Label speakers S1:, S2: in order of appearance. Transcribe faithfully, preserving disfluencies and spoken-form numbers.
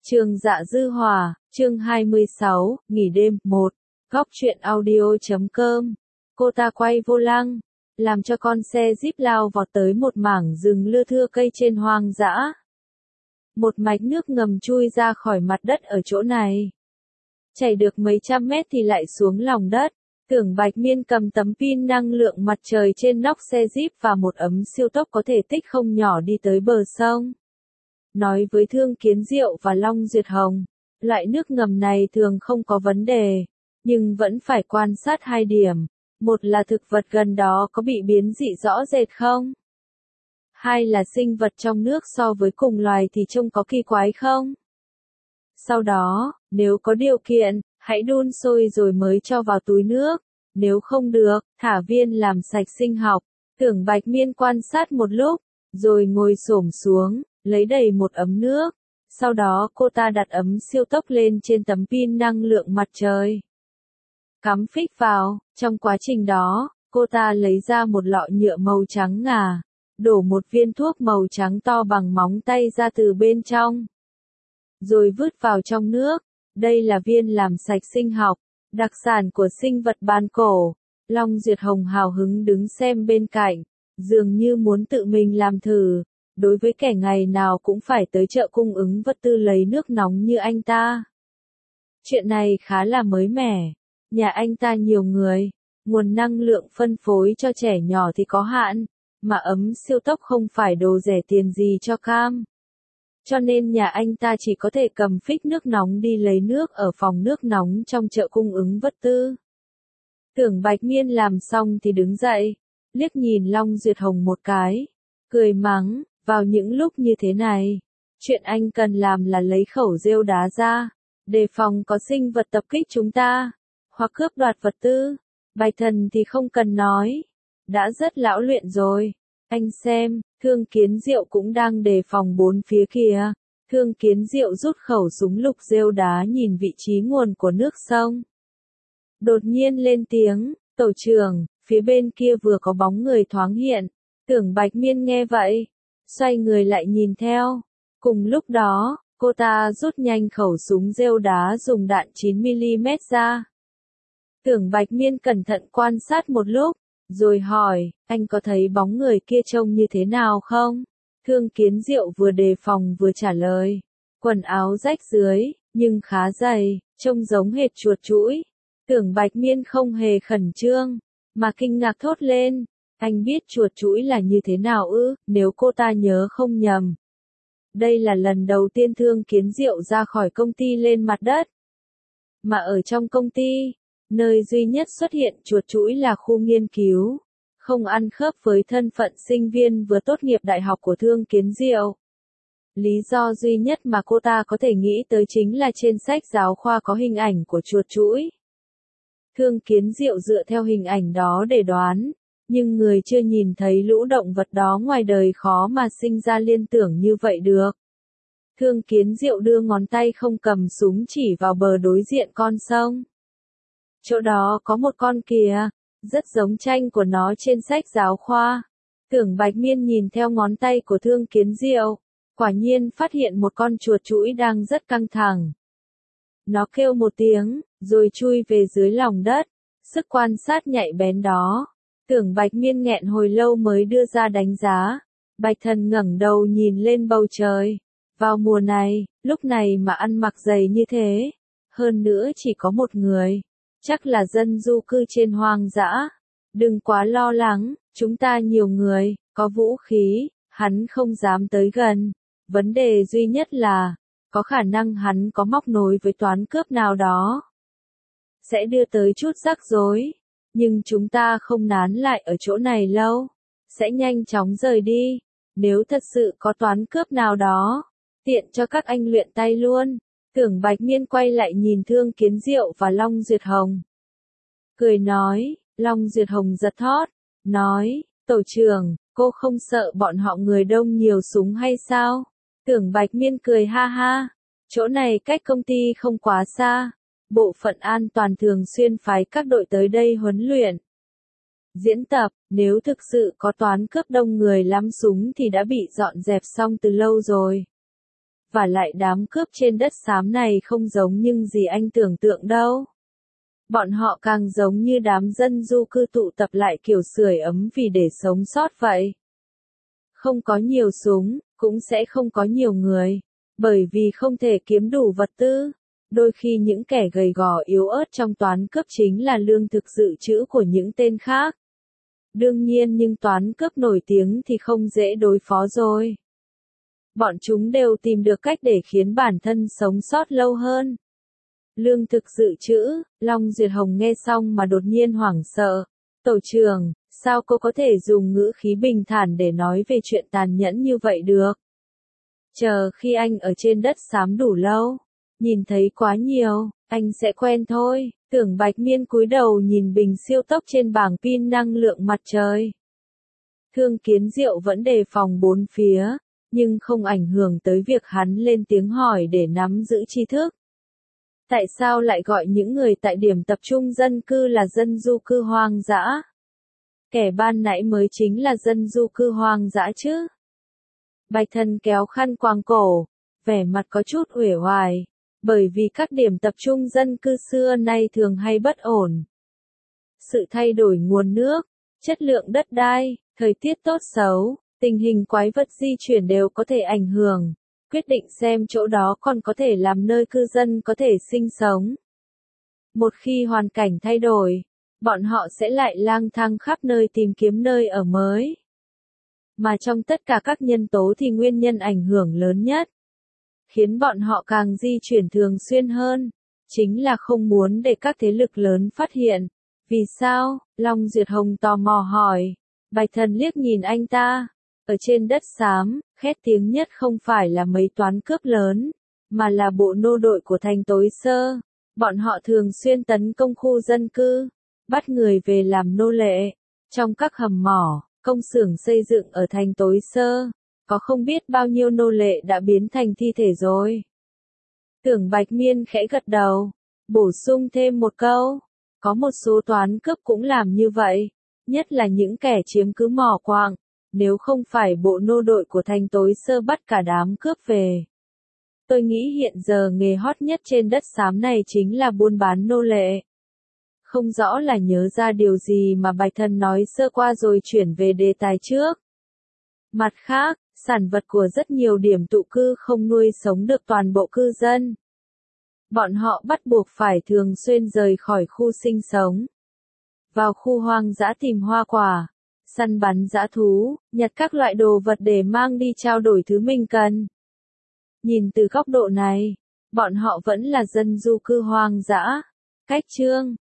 S1: Trường Dạ Dư Hòa, chương hai mươi sáu, nghỉ đêm, một. Góc truyện audio chấm com. Cô ta quay vô lăng, làm cho con xe Jeep lao vọt tới một mảng rừng lưa thưa cây trên hoang dã. Một mạch nước ngầm chui ra khỏi mặt đất ở chỗ này. Chảy được mấy trăm mét thì lại xuống lòng đất. Tưởng Bạch Miên cầm tấm pin năng lượng mặt trời trên nóc xe Jeep và một ấm siêu tốc có thể tích không nhỏ đi tới bờ sông. Nói với Thương Kiến Diệu và Long Duyệt Hồng, loại nước ngầm này thường không có vấn đề, nhưng vẫn phải quan sát hai điểm. Một là thực vật gần đó có bị biến dị rõ rệt không? Hai là sinh vật trong nước so với cùng loài thì trông có kỳ quái không? Sau đó, nếu có điều kiện, hãy đun sôi rồi mới cho vào túi nước. Nếu không được, thả viên làm sạch sinh học. Tưởng Bạch Miên quan sát một lúc, rồi ngồi xổm xuống, lấy đầy một ấm nước. Sau đó cô ta đặt ấm siêu tốc lên trên tấm pin năng lượng mặt trời. Cắm phích vào, trong quá trình đó, cô ta lấy ra một lọ nhựa màu trắng ngà, đổ một viên thuốc màu trắng to bằng móng tay ra từ bên trong. Rồi vứt vào trong nước. Đây là viên làm sạch sinh học, đặc sản của sinh vật bàn cổ. Long Duyệt Hồng hào hứng đứng xem bên cạnh, dường như muốn tự mình làm thử. Đối với kẻ ngày nào cũng phải tới chợ cung ứng vật tư lấy nước nóng như anh ta. Chuyện này khá là mới mẻ. Nhà anh ta nhiều người, nguồn năng lượng phân phối cho trẻ nhỏ thì có hạn, mà ấm siêu tốc không phải đồ rẻ tiền gì cho cam. Cho nên nhà anh ta chỉ có thể cầm phích nước nóng đi lấy nước ở phòng nước nóng trong chợ cung ứng vật tư. Tưởng Bạch Miên làm xong thì đứng dậy, liếc nhìn Long Duyệt Hồng một cái, cười mắng, vào những lúc như thế này, chuyện anh cần làm là lấy khẩu rêu đá ra, đề phòng có sinh vật tập kích chúng ta, hoặc cướp đoạt vật tư. Bạch Thần thì không cần nói, đã rất lão luyện rồi. Anh xem, Thương Kiến Diệu cũng đang đề phòng bốn phía kia. Thương Kiến Diệu rút khẩu súng lục rêu đá nhìn vị trí nguồn của nước sông. Đột nhiên lên tiếng, tổ trưởng, phía bên kia vừa có bóng người thoáng hiện. Tưởng Bạch Miên nghe vậy, xoay người lại nhìn theo. Cùng lúc đó, cô ta rút nhanh khẩu súng rêu đá dùng đạn chín mi li mét ra. Tưởng Bạch Miên cẩn thận quan sát một lúc, rồi hỏi, anh có thấy bóng người kia trông như thế nào không? Thương Kiến Diệu vừa đề phòng vừa trả lời. Quần áo rách dưới, nhưng khá dày, trông giống hệt chuột chũi. Tưởng Bạch Miên không hề khẩn trương, mà kinh ngạc thốt lên. Anh biết chuột chũi là như thế nào ư, nếu cô ta nhớ không nhầm. Đây là lần đầu tiên Thương Kiến Diệu ra khỏi công ty lên mặt đất. Mà ở trong công ty, nơi duy nhất xuất hiện chuột chũi là khu nghiên cứu, không ăn khớp với thân phận sinh viên vừa tốt nghiệp đại học của Thương Kiến Diệu. Lý do duy nhất mà cô ta có thể nghĩ tới chính là trên sách giáo khoa có hình ảnh của chuột chũi. Thương Kiến Diệu dựa theo hình ảnh đó để đoán, nhưng người chưa nhìn thấy lũ động vật đó ngoài đời khó mà sinh ra liên tưởng như vậy được. Thương Kiến Diệu đưa ngón tay không cầm súng chỉ vào bờ đối diện con sông. Chỗ đó có một con kìa, rất giống tranh của nó trên sách giáo khoa. Tưởng Bạch Miên nhìn theo ngón tay của Thương Kiến Diệu, quả nhiên phát hiện một con chuột chũi đang rất căng thẳng. Nó kêu một tiếng, rồi chui về dưới lòng đất, sức quan sát nhạy bén đó. Tưởng Bạch Miên nghẹn hồi lâu mới đưa ra đánh giá. Bạch Thần ngẩng đầu nhìn lên bầu trời. Vào mùa này, lúc này mà ăn mặc dày như thế, hơn nữa chỉ có một người. Chắc là dân du cư trên hoang dã. Đừng quá lo lắng, chúng ta nhiều người, có vũ khí, hắn không dám tới gần. Vấn đề duy nhất là, có khả năng hắn có móc nối với toán cướp nào đó. Sẽ đưa tới chút rắc rối, nhưng chúng ta không nán lại ở chỗ này lâu. Sẽ nhanh chóng rời đi, nếu thật sự có toán cướp nào đó, tiện cho các anh luyện tay luôn. Tưởng Bạch Miên quay lại nhìn Thương Kiến Diệu và Long Duyệt Hồng. Cười nói, Long Duyệt Hồng giật thót, nói, tổ trưởng, cô không sợ bọn họ người đông nhiều súng hay sao? Tưởng Bạch Miên cười ha ha, chỗ này cách công ty không quá xa, bộ phận an toàn thường xuyên phái các đội tới đây huấn luyện. Diễn tập, nếu thực sự có toán cướp đông người lắm súng thì đã bị dọn dẹp xong từ lâu rồi. và lại đám cướp trên đất xám này không giống những gì anh tưởng tượng đâu. Bọn họ càng giống như đám dân du cư tụ tập lại kiểu sưởi ấm vì để sống sót vậy. Không có nhiều súng, cũng sẽ không có nhiều người, bởi vì không thể kiếm đủ vật tư. Đôi khi những kẻ gầy gò yếu ớt trong toán cướp chính là lương thực dự trữ của những tên khác. Đương nhiên nhưng toán cướp nổi tiếng thì không dễ đối phó rồi. Bọn chúng đều tìm được cách để khiến bản thân sống sót lâu hơn. Lương thực dự trữ, Long Duyệt Hồng nghe xong mà đột nhiên hoảng sợ. Tổ trưởng, sao cô có thể dùng ngữ khí bình thản để nói về chuyện tàn nhẫn như vậy được? Chờ khi anh ở trên đất xám đủ lâu, nhìn thấy quá nhiều, anh sẽ quen thôi. Tưởng Bạch Miên cúi đầu nhìn bình siêu tốc trên bảng pin năng lượng mặt trời. Thương Kiến Diệu vẫn đề phòng bốn phía, nhưng không ảnh hưởng tới việc hắn lên tiếng hỏi để nắm giữ tri thức. Tại sao lại gọi những người tại điểm tập trung dân cư là dân du cư hoang dã? Kẻ ban nãy mới chính là dân du cư hoang dã chứ. Bạch Thần kéo khăn quàng cổ, vẻ mặt có chút uể oải, bởi vì các điểm tập trung dân cư xưa nay thường hay bất ổn. Sự thay đổi nguồn nước, chất lượng đất đai, thời tiết tốt xấu, tình hình quái vật di chuyển đều có thể ảnh hưởng, quyết định xem chỗ đó còn có thể làm nơi cư dân có thể sinh sống. Một khi hoàn cảnh thay đổi, bọn họ sẽ lại lang thang khắp nơi tìm kiếm nơi ở mới. Mà trong tất cả các nhân tố thì nguyên nhân ảnh hưởng lớn nhất, khiến bọn họ càng di chuyển thường xuyên hơn, chính là không muốn để các thế lực lớn phát hiện. Vì sao? Long Duyệt Hồng tò mò hỏi. Bạch Thần liếc nhìn anh ta. Ở trên đất xám, khét tiếng nhất không phải là mấy toán cướp lớn, mà là bộ nô đội của thành Tối Sơ. Bọn họ thường xuyên tấn công khu dân cư, bắt người về làm nô lệ. Trong các hầm mỏ, công xưởng xây dựng ở thành Tối Sơ, có không biết bao nhiêu nô lệ đã biến thành thi thể rồi. Tưởng Bạch Miên khẽ gật đầu, bổ sung thêm một câu, có một số toán cướp cũng làm như vậy, nhất là những kẻ chiếm cứ mỏ quạng, nếu không phải bộ nô đội của thành Tối Sơ bắt cả đám cướp về. Tôi nghĩ hiện giờ nghề hot nhất trên đất xám này chính là buôn bán nô lệ. Không rõ là nhớ ra điều gì mà Bạch Thần nói sơ qua rồi chuyển về đề tài trước. Mặt khác, sản vật của rất nhiều điểm tụ cư không nuôi sống được toàn bộ cư dân. Bọn họ bắt buộc phải thường xuyên rời khỏi khu sinh sống. Vào khu hoang dã tìm hoa quả, săn bắn dã thú, nhặt các loại đồ vật để mang đi trao đổi thứ mình cần. Nhìn từ góc độ này, bọn họ vẫn là dân du cư hoang dã. Cách chương